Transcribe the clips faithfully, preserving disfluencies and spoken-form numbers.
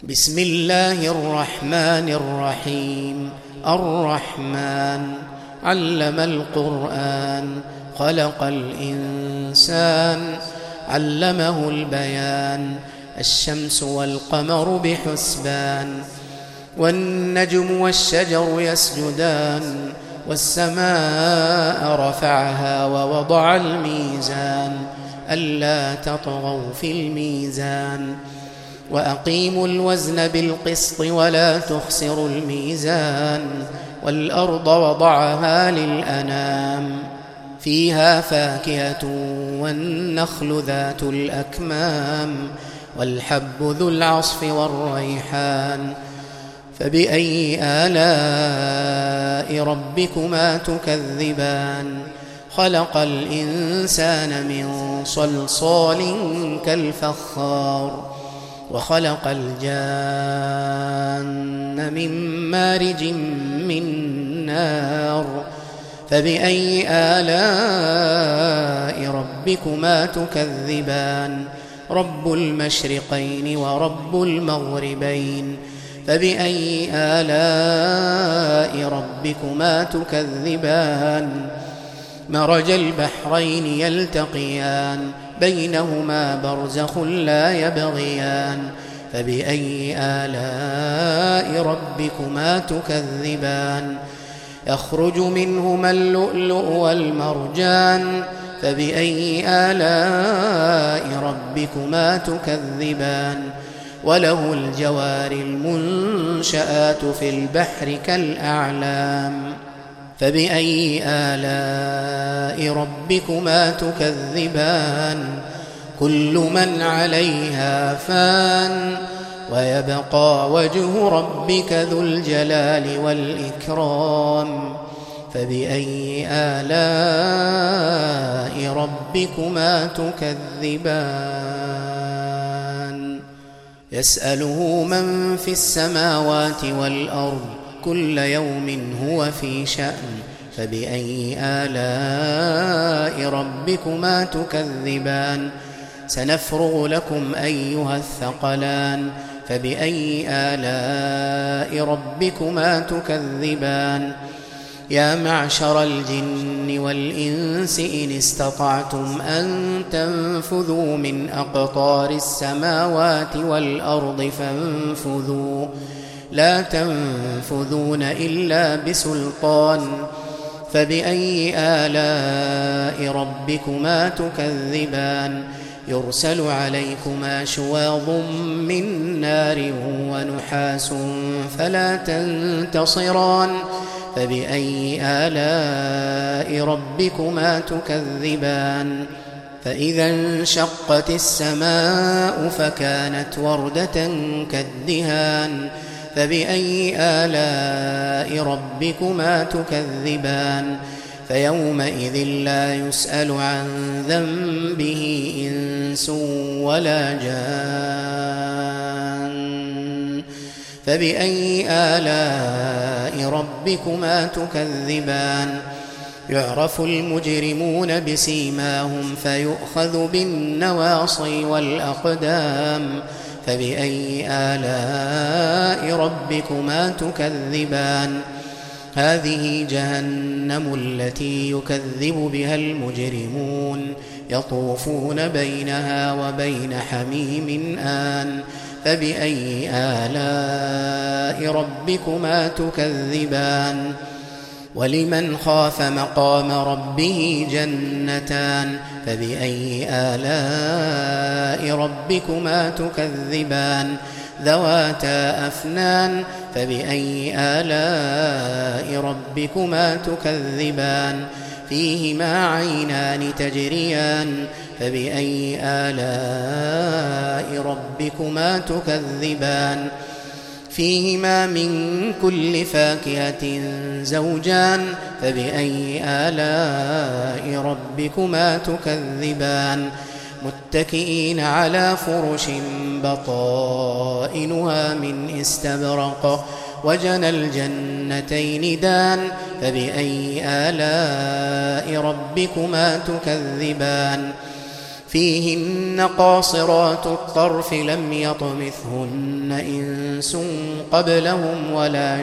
بسم الله الرحمن الرحيم. الرحمن علم القرآن، خلق الإنسان، علمه البيان. الشمس والقمر بحسبان، والنجم والشجر يسجدان، والسماء رفعها ووضع الميزان ألا تطغوا في الميزان، وأقيموا الوزن بالقسط ولا تخسروا الميزان. والأرض وضعها للأنام، فيها فاكهة والنخل ذات الأكمام، والحب ذو العصف والريحان. فبأي آلاء ربكما تكذبان؟ خلق الإنسان من صلصال كالفخار، وخلق الجان من مارج من نار. فبأي آلاء ربكما تكذبان؟ رب المشرقين ورب المغربين. فبأي آلاء ربكما تكذبان؟ مرج البحرين يلتقيان، بينهما برزخ لا يبغيان. فبأي آلاء ربكما تكذبان؟ يخرج منهما اللؤلؤ والمرجان. فبأي آلاء ربكما تكذبان؟ وله الجوار المنشآت في البحر كالأعلام. فبأي آلاء ربكما تكذبان؟ كل من عليها فان، ويبقى وجه ربك ذو الجلال والإكرام. فبأي آلاء ربكما تكذبان؟ يسأله من في السماوات والأرض، كل يوم هو في شأن. فبأي آلاء ربكما تكذبان؟ سنفرغ لكم أيها الثقلان. فبأي آلاء ربكما تكذبان؟ يا معشر الجن والإنس إن استطعتم أن تنفذوا من أقطار السماوات والأرض فانفذوا، لا تنفذون إلا بسلطان. فبأي آلاء ربكما تكذبان؟ يرسل عليكما شواظ من نار ونحاس فلا تنتصران. فبأي آلاء ربكما تكذبان؟ فإذا انشقت السماء فكانت وردة كالدهان. فبأي آلاء ربكما تكذبان؟ فيومئذ لا يسأل عن ذنبه إنس ولا جان. فبأي آلاء ربكما تكذبان؟ يعرف المجرمون بسيماهم فيؤخذ بالنواصي والأقدام. فبأي آلاء ربكما تكذبان؟ هذه جهنم التي يكذب بها المجرمون، يطوفون بينها وبين حميم آن. فبأي آلاء ربكما تكذبان؟ ولمن خاف مقام ربه جنتان. فبأي آلاء ربكما تكذبان؟ ذواتا أفنان. فبأي آلاء ربكما تكذبان؟ فيهما عينان تجريان. فبأي آلاء ربكما تكذبان؟ فيهما من كل فاكهة زوجان. فبأي آلاء ربكما تكذبان؟ متكئين على فرش بطائنها من استبرق، وجنى الجنتين دان. فبأي آلاء ربكما تكذبان؟ فيهن قاصرات الطرف لم يطمثهن إنس قبلهم ولا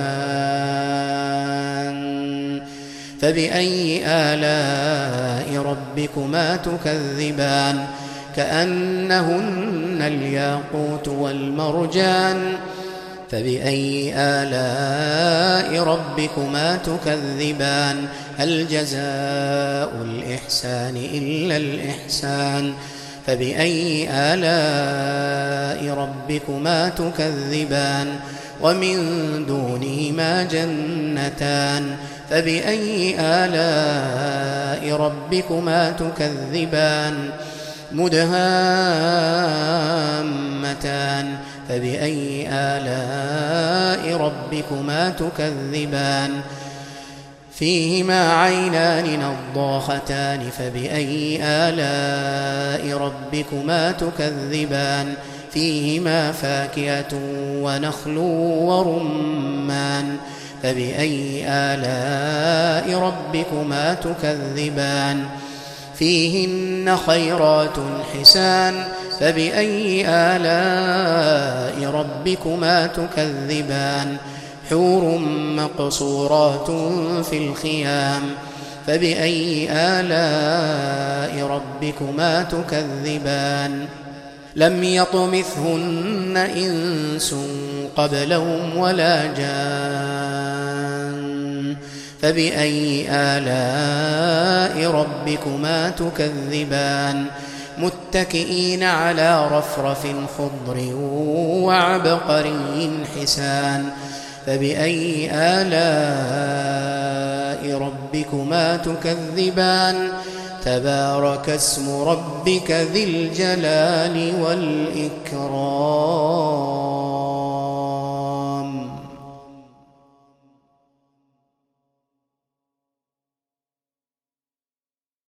جان فبأي آلاء ربكما تكذبان كأنهن الياقوت والمرجان فبأي آلاء ربكما تكذبان هل جزاء الإحسان إلا الإحسان فبأي آلاء ربكما تكذبان ومن دونهما جنتان فبأي آلاء ربكما تكذبان مدهامتان فبأي آلاء ربكما تكذبان فيهما عينان نضاختان فبأي آلاء ربكما تكذبان فيهما فاكهة ونخل ورمان فبأي آلاء ربكما تكذبان فيهن خيرات حسان فبأي آلاء ربكما تكذبان حور مقصورات في الخيام فبأي آلاء ربكما تكذبان لم يطمثهن إنس قبلهم ولا جان فبأي آلاء ربكما تكذبان متكئين على رفرف خضر وعبقري حسان فبأي آلاء ربكما تكذبان تبارك اسم ربك ذي الجلال والإكرام.